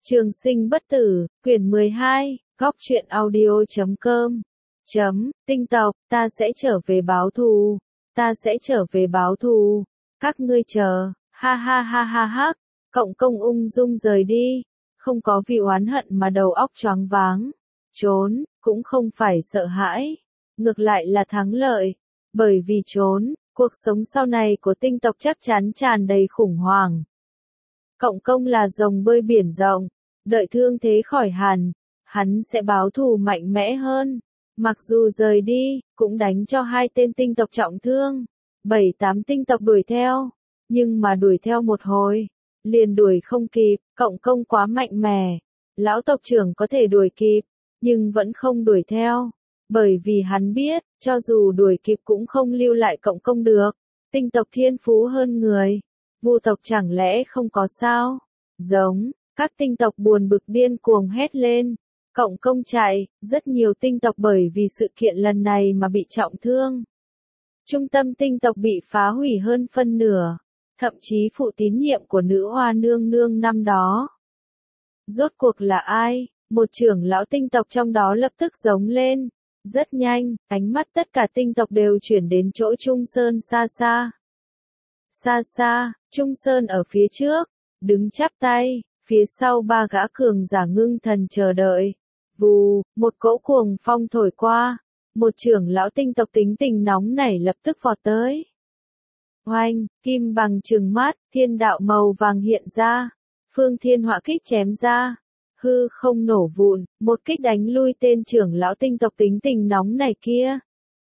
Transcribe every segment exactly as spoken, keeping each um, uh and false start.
Trường sinh bất tử, quyển mười hai, góc truyện audio chấm com. Chấm, tinh tộc, ta sẽ trở về báo thù, ta sẽ trở về báo thù, các ngươi chờ, ha ha ha ha ha, cộng công ung dung rời đi, không có vì oán hận mà đầu óc choáng váng, trốn, cũng không phải sợ hãi, ngược lại là thắng lợi, bởi vì trốn, cuộc sống sau này của tinh tộc chắc chắn tràn đầy khủng hoảng. Cộng công là rồng bơi biển rộng, đợi thương thế khỏi hẳn, hắn sẽ báo thù mạnh mẽ hơn. Mặc dù rời đi, cũng đánh cho hai tên tinh tộc trọng thương, bảy tám tinh tộc đuổi theo, nhưng mà đuổi theo một hồi, liền đuổi không kịp, cộng công quá mạnh mẽ. Lão tộc trưởng có thể đuổi kịp, nhưng vẫn không đuổi theo, bởi vì hắn biết, cho dù đuổi kịp cũng không lưu lại cộng công được. Tinh tộc thiên phú hơn người, Vu tộc chẳng lẽ không có sao? Giống, các tinh tộc buồn bực điên cuồng hét lên. Cộng công chạy, rất nhiều tinh tộc bởi vì sự kiện lần này mà bị trọng thương. Trung tâm tinh tộc bị phá hủy hơn phân nửa, thậm chí phụ tín nhiệm của nữ hoa nương nương năm đó. Rốt cuộc là ai? Một trưởng lão tinh tộc trong đó lập tức giống lên. Rất nhanh, ánh mắt tất cả tinh tộc đều chuyển đến chỗ Trung Sơn xa xa. Xa xa, Trung Sơn ở phía trước, đứng chắp tay, phía sau ba gã cường giả ngưng thần chờ đợi. Vù, một cỗ cuồng phong thổi qua, một trưởng lão tinh tộc tính tình nóng nảy lập tức vọt tới. Oanh, kim bằng trừng mắt, thiên đạo màu vàng hiện ra, phương thiên họa kích chém ra, hư không nổ vụn, một kích đánh lui tên trưởng lão tinh tộc tính tình nóng nảy kia.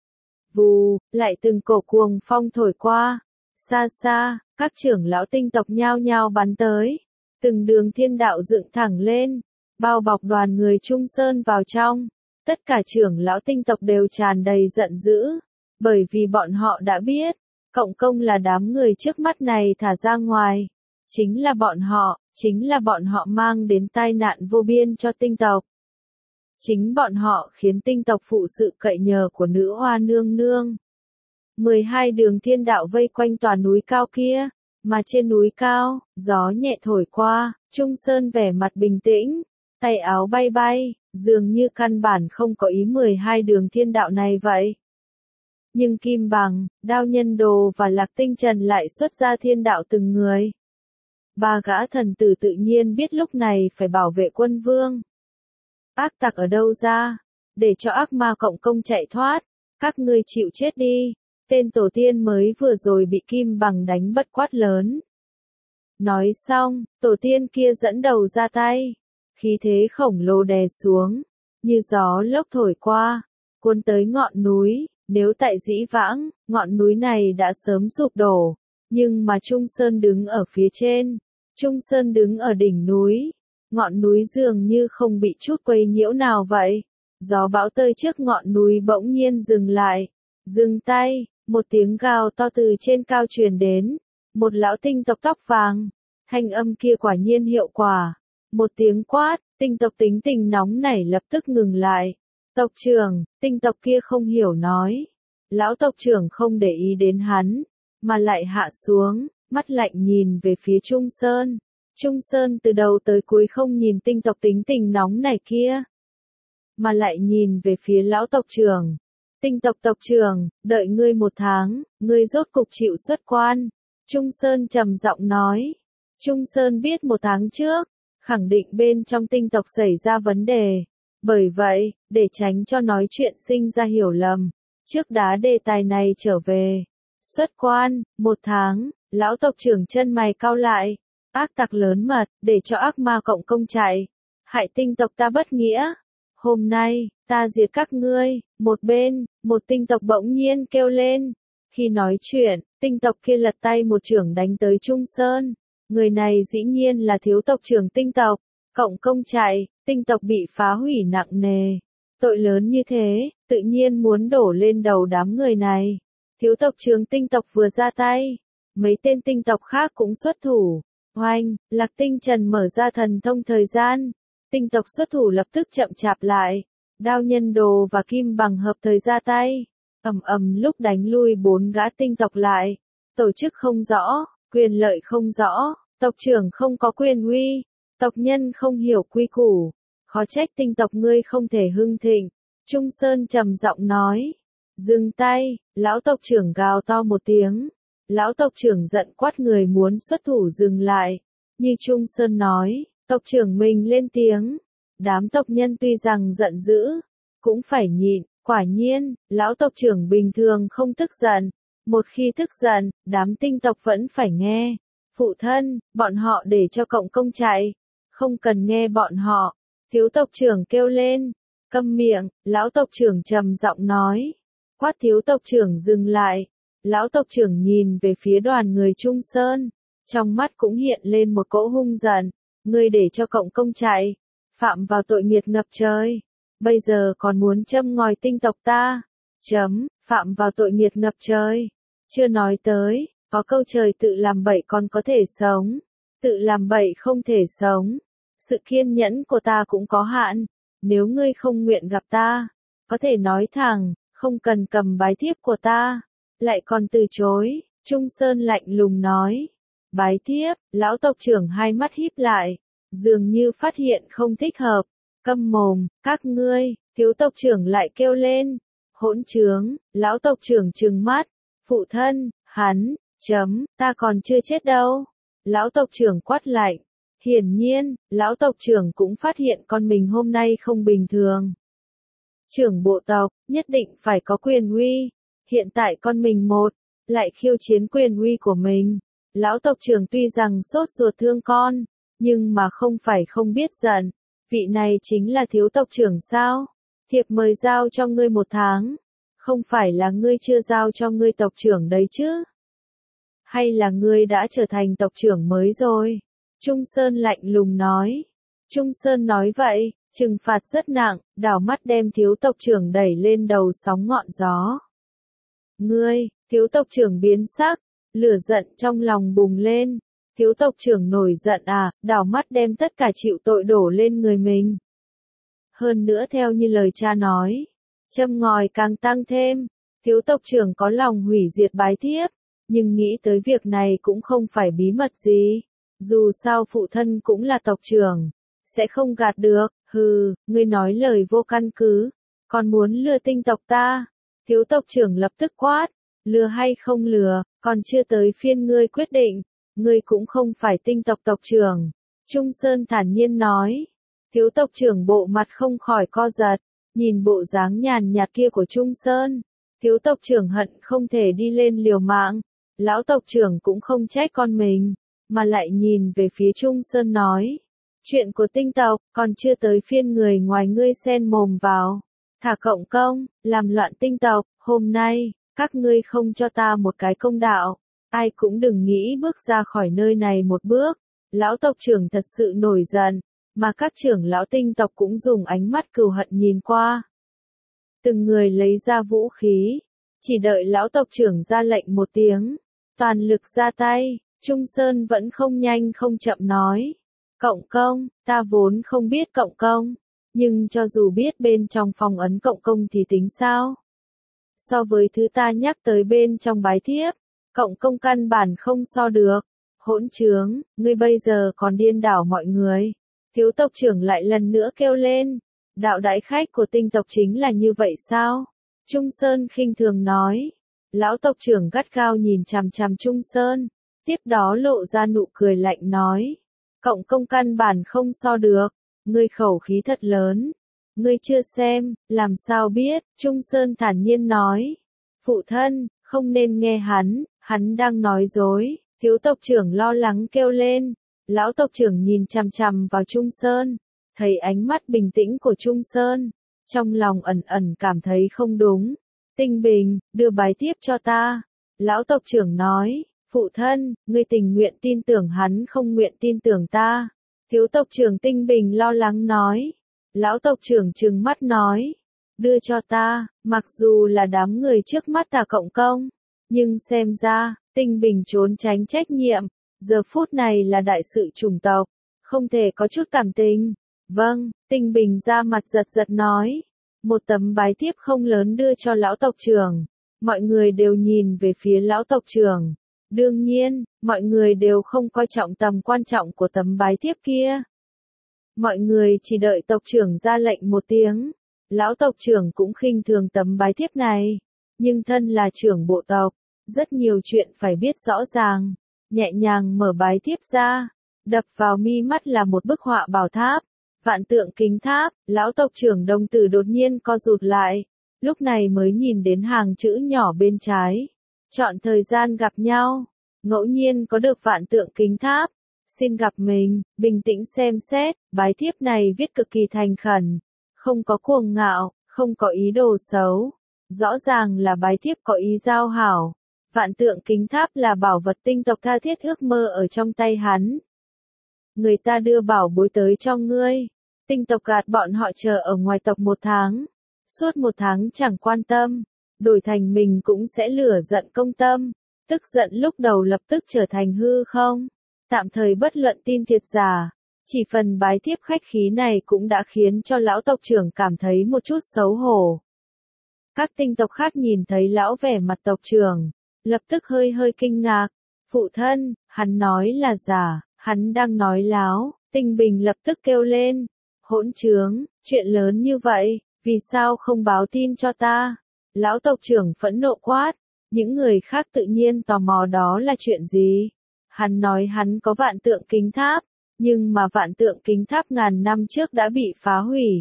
Vù, lại từng cổ cuồng phong thổi qua, xa xa, các trưởng lão tinh tộc nhao nhao bắn tới, từng đường thiên đạo dựng thẳng lên, bao bọc đoàn người Trung Sơn vào trong. Tất cả trưởng lão tinh tộc đều tràn đầy giận dữ, bởi vì bọn họ đã biết, cộng công là đám người trước mắt này thả ra ngoài. Chính là bọn họ, chính là bọn họ mang đến tai nạn vô biên cho tinh tộc. Chính bọn họ khiến tinh tộc phụ sự cậy nhờ của nữ hoa nương nương. mười hai đường thiên đạo vây quanh tòa núi cao kia, mà trên núi cao, gió nhẹ thổi qua, Trung Sơn vẻ mặt bình tĩnh, tay áo bay bay, dường như căn bản không có ý mười hai đường thiên đạo này vậy. Nhưng Kim Bằng, Đao Nhân Đồ và Lạc Tinh Trần lại xuất ra thiên đạo từng người. Ba gã thần tử tự nhiên biết lúc này phải bảo vệ quân vương. Ác tặc ở đâu ra? Để cho ác ma cộng công chạy thoát, các ngươi chịu chết đi. Tên tổ tiên mới vừa rồi bị Kim Bằng đánh bất quát lớn. Nói xong, tổ tiên kia dẫn đầu ra tay. Khí thế khổng lồ đè xuống, như gió lốc thổi qua, cuốn tới ngọn núi. Nếu tại dĩ vãng, ngọn núi này đã sớm sụp đổ, nhưng mà Trung Sơn đứng ở phía trên, Trung Sơn đứng ở đỉnh núi, ngọn núi dường như không bị chút quấy nhiễu nào vậy. Gió bão tơi trước ngọn núi bỗng nhiên dừng lại, dừng tay, một tiếng gào to từ trên cao truyền đến, một lão tinh tộc tóc vàng, thanh âm kia quả nhiên hiệu quả. Một tiếng quát, tinh tộc tính tình nóng nảy lập tức ngừng lại. Tộc trưởng, tinh tộc kia không hiểu nói. Lão tộc trưởng không để ý đến hắn, mà lại hạ xuống, mắt lạnh nhìn về phía Trung Sơn. Trung Sơn từ đầu tới cuối không nhìn tinh tộc tính tình nóng nảy kia, mà lại nhìn về phía lão tộc trưởng. Tinh tộc tộc trưởng, đợi ngươi một tháng, ngươi rốt cục chịu xuất quan. Trung Sơn trầm giọng nói. Trung Sơn biết một tháng trước, khẳng định bên trong tinh tộc xảy ra vấn đề. Bởi vậy, để tránh cho nói chuyện sinh ra hiểu lầm, trước đá đề tài này trở về. Xuất quan, một tháng, lão tộc trưởng chân mày cau lại. Ác tặc lớn mật, để cho ác ma cộng công chạy. Hại tinh tộc ta bất nghĩa. Hôm nay, ta diệt các ngươi. Một bên, một tinh tộc bỗng nhiên kêu lên. Khi nói chuyện, tinh tộc kia lật tay một trưởng đánh tới Trung Sơn. Người này dĩ nhiên là thiếu tộc trưởng tinh tộc. Cộng công chạy, tinh tộc bị phá hủy nặng nề. Tội lớn như thế, tự nhiên muốn đổ lên đầu đám người này. Thiếu tộc trưởng tinh tộc vừa ra tay, mấy tên tinh tộc khác cũng xuất thủ. Oanh, Lạc Tinh Trần mở ra thần thông thời gian. Tinh tộc xuất thủ lập tức chậm chạp lại. Đao Nhân Đồ và Kim Bằng hợp thời ra tay. Ầm ầm lúc đánh lui bốn gã tinh tộc lại. Tổ chức không rõ, quyền lợi không rõ, tộc trưởng không có quyền uy. Tộc nhân không hiểu quy củ, khó trách tinh tộc ngươi không thể hưng thịnh. Trung Sơn trầm giọng nói. Dừng tay, lão tộc trưởng gào to một tiếng. Lão tộc trưởng giận quát người muốn xuất thủ dừng lại. Như Trung Sơn nói, tộc trưởng mình lên tiếng. Đám tộc nhân tuy rằng giận dữ, cũng phải nhịn. Quả nhiên, lão tộc trưởng bình thường không tức giận. Một khi tức giận, đám tinh tộc vẫn phải nghe. Phụ thân, bọn họ để cho cộng công chạy. Không cần nghe bọn họ. Thiếu tộc trưởng kêu lên. Câm miệng, lão tộc trưởng trầm giọng nói. Quát thiếu tộc trưởng dừng lại. Lão tộc trưởng nhìn về phía đoàn người Trung Sơn. Trong mắt cũng hiện lên một cỗ hung giận. Ngươi để cho cộng công chạy. Phạm vào tội nghiệt ngập trời. Bây giờ còn muốn châm ngòi tinh tộc ta. Chấm, phạm vào tội nghiệt ngập trời. Chưa nói tới, có câu trời tự làm bậy còn có thể sống. Tự làm bậy không thể sống. Sự kiên nhẫn của ta cũng có hạn. Nếu ngươi không nguyện gặp ta, có thể nói thẳng, không cần cầm bái thiếp của ta. Lại còn từ chối, Trung Sơn lạnh lùng nói. Bái thiếp, lão tộc trưởng hai mắt híp lại, dường như phát hiện không thích hợp. Câm mồm, các ngươi, thiếu tộc trưởng lại kêu lên. Hỗn trướng, lão tộc trưởng trừng mắt. Phụ thân, hắn, chấm, ta còn chưa chết đâu. Lão tộc trưởng quát lạnh. Hiển nhiên, lão tộc trưởng cũng phát hiện con mình hôm nay không bình thường. Trưởng bộ tộc, nhất định phải có quyền uy. Hiện tại con mình một, lại khiêu chiến quyền uy của mình. Lão tộc trưởng tuy rằng sốt ruột thương con, nhưng mà không phải không biết giận. Vị này chính là thiếu tộc trưởng sao? Thiệp mời giao cho ngươi một tháng. Không phải là ngươi chưa giao cho ngươi tộc trưởng đấy chứ? Hay là ngươi đã trở thành tộc trưởng mới rồi? Trung Sơn lạnh lùng nói. Trung Sơn nói vậy, trừng phạt rất nặng, đảo mắt đem thiếu tộc trưởng đẩy lên đầu sóng ngọn gió. Ngươi, thiếu tộc trưởng biến sắc, lửa giận trong lòng bùng lên. Thiếu tộc trưởng nổi giận à, đảo mắt đem tất cả chịu tội đổ lên người mình. Hơn nữa theo như lời cha nói, châm ngòi càng tăng thêm, thiếu tộc trưởng có lòng hủy diệt bái thiếp, nhưng nghĩ tới việc này cũng không phải bí mật gì. Dù sao phụ thân cũng là tộc trưởng, sẽ không gạt được. Hừ, ngươi nói lời vô căn cứ, còn muốn lừa tinh tộc ta. Thiếu tộc trưởng lập tức quát, lừa hay không lừa, còn chưa tới phiên ngươi quyết định, ngươi cũng không phải tinh tộc tộc trưởng. Trung Sơn thản nhiên nói. Thiếu tộc trưởng bộ mặt không khỏi co giật, nhìn bộ dáng nhàn nhạt kia của Trung Sơn. Thiếu tộc trưởng hận không thể đi lên liều mạng. Lão tộc trưởng cũng không trách con mình, mà lại nhìn về phía Trung Sơn nói. Chuyện của tinh tộc, còn chưa tới phiên người ngoài ngươi xen mồm vào. Thả cộng công, làm loạn tinh tộc, hôm nay, các ngươi không cho ta một cái công đạo. Ai cũng đừng nghĩ bước ra khỏi nơi này một bước. Lão tộc trưởng thật sự nổi giận, mà các trưởng lão tinh tộc cũng dùng ánh mắt cừu hận nhìn qua. Từng người lấy ra vũ khí, chỉ đợi lão tộc trưởng ra lệnh một tiếng, toàn lực ra tay. Trung Sơn vẫn không nhanh không chậm nói. Cộng công, ta vốn không biết cộng công, nhưng cho dù biết bên trong phòng ấn cộng công thì tính sao? So với thứ ta nhắc tới bên trong bái thiếp, cộng công căn bản không so được. Hỗn trướng, ngươi bây giờ còn điên đảo mọi người. Thiếu tộc trưởng lại lần nữa kêu lên. Đạo đãi khách của tinh tộc chính là như vậy sao? Trung Sơn khinh thường nói. Lão tộc trưởng gắt gao nhìn chằm chằm Trung Sơn, tiếp đó lộ ra nụ cười lạnh nói. Cộng công căn bản không so được, ngươi khẩu khí thật lớn. Ngươi chưa xem, làm sao biết, Trung Sơn thản nhiên nói. Phụ thân, không nên nghe hắn, hắn đang nói dối. Thiếu tộc trưởng lo lắng kêu lên. Lão tộc trưởng nhìn chằm chằm vào Trung Sơn, thấy ánh mắt bình tĩnh của Trung Sơn, trong lòng ẩn ẩn cảm thấy không đúng. Tinh Bình, đưa bái thiếp cho ta. Lão tộc trưởng nói. Phụ thân, ngươi tình nguyện tin tưởng hắn không nguyện tin tưởng ta. Thiếu tộc trưởng Tinh Bình lo lắng nói. Lão tộc trưởng trừng mắt nói. Đưa cho ta, mặc dù là đám người trước mắt ta cộng công, nhưng xem ra, Tinh Bình trốn tránh trách nhiệm. Giờ phút này là đại sự chủng tộc, không thể có chút cảm tình. Vâng, Tinh Bình ra mặt giật giật nói. Một tấm bái thiếp không lớn đưa cho lão tộc trưởng. Mọi người đều nhìn về phía lão tộc trưởng. Đương nhiên, mọi người đều không coi trọng tầm quan trọng của tấm bái thiếp kia. Mọi người chỉ đợi tộc trưởng ra lệnh một tiếng. Lão tộc trưởng cũng khinh thường tấm bái thiếp này. Nhưng thân là trưởng bộ tộc, rất nhiều chuyện phải biết rõ ràng. Nhẹ nhàng mở bái thiếp ra. Đập vào mi mắt là một bức họa bảo tháp. Vạn tượng kính tháp. Lão tộc trưởng đồng tử đột nhiên co rụt lại. Lúc này mới nhìn đến hàng chữ nhỏ bên trái. Chọn thời gian gặp nhau. Ngẫu nhiên có được vạn tượng kính tháp. Xin gặp mình, bình tĩnh xem xét. Bái thiếp này viết cực kỳ thành khẩn. Không có cuồng ngạo, không có ý đồ xấu. Rõ ràng là bái thiếp có ý giao hảo. Vạn tượng kính tháp là bảo vật tinh tộc tha thiết ước mơ ở trong tay hắn. Người ta đưa bảo bối tới cho ngươi. Tinh tộc gạt bọn họ chờ ở ngoài tộc một tháng. Suốt một tháng chẳng quan tâm. Đổi thành mình cũng sẽ lửa giận công tâm. Tức giận lúc đầu lập tức trở thành hư không. Tạm thời bất luận tin thiệt giả. Chỉ phần bái thiếp khách khí này cũng đã khiến cho lão tộc trưởng cảm thấy một chút xấu hổ. Các tinh tộc khác nhìn thấy lão vẻ mặt tộc trưởng. Lập tức hơi hơi kinh ngạc. Phụ thân, hắn nói là giả, hắn đang nói láo. Tinh Bình lập tức kêu lên. Hỗn trướng, chuyện lớn như vậy, vì sao không báo tin cho ta? Lão tộc trưởng phẫn nộ quát. Những người khác tự nhiên tò mò đó là chuyện gì? Hắn nói hắn có vạn tượng kính tháp, nhưng mà vạn tượng kính tháp ngàn năm trước đã bị phá hủy.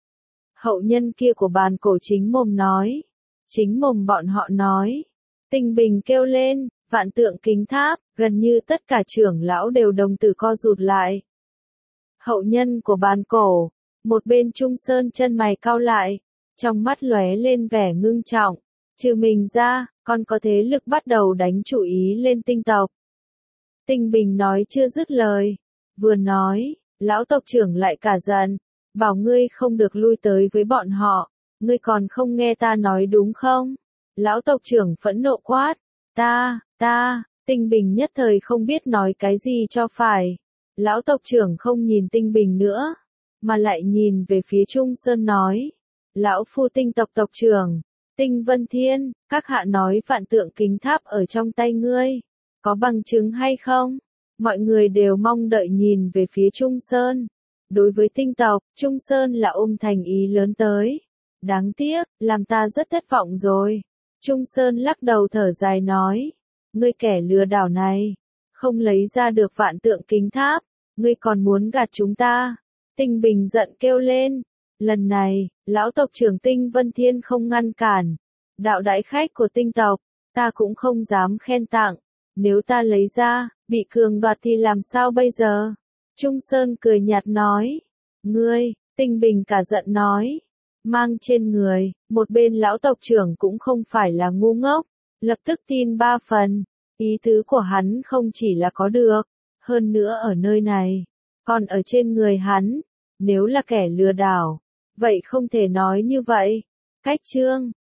Hậu nhân kia của bàn cổ chính mồm nói. Chính mồm bọn họ nói. Tinh Bình kêu lên, vạn tượng kính tháp, gần như tất cả trưởng lão đều đồng tử co rụt lại. Hậu nhân của bàn cổ, một bên Trung Sơn chân mày cau lại, trong mắt lóe lên vẻ ngưng trọng. Trừ mình ra, còn có thế lực bắt đầu đánh chủ ý lên tinh tộc. Tinh Bình nói chưa dứt lời. Vừa nói, lão tộc trưởng lại cả giận. Bảo ngươi không được lui tới với bọn họ. Ngươi còn không nghe ta nói đúng không? Lão tộc trưởng phẫn nộ quát. Ta, ta, Tinh Bình nhất thời không biết nói cái gì cho phải. Lão tộc trưởng không nhìn Tinh Bình nữa, mà lại nhìn về phía Trung Sơn nói. Lão phu tinh tộc tộc trưởng, Tinh Vân Thiên, các hạ nói vạn tượng kính tháp ở trong tay ngươi. Có bằng chứng hay không? Mọi người đều mong đợi nhìn về phía Trung Sơn. Đối với tinh tộc, Trung Sơn là ôm thành ý lớn tới. Đáng tiếc, làm ta rất thất vọng rồi. Trung Sơn lắc đầu thở dài nói. Ngươi kẻ lừa đảo này, không lấy ra được vạn tượng kính tháp, ngươi còn muốn gạt chúng ta. Tinh Bình giận kêu lên. Lần này, lão tộc trưởng Tinh Vân Thiên không ngăn cản. Đạo đại khách của tinh tộc, ta cũng không dám khen tặng. Nếu ta lấy ra, bị cường đoạt thì làm sao bây giờ? Trung Sơn cười nhạt nói. Ngươi, Tinh Bình cả giận nói. Mang trên người, một bên lão tộc trưởng cũng không phải là ngu ngốc. Lập tức tin ba phần. Ý tứ của hắn không chỉ là có được. Hơn nữa ở nơi này. Còn ở trên người hắn. Nếu là kẻ lừa đảo. Vậy không thể nói như vậy. Cách chương.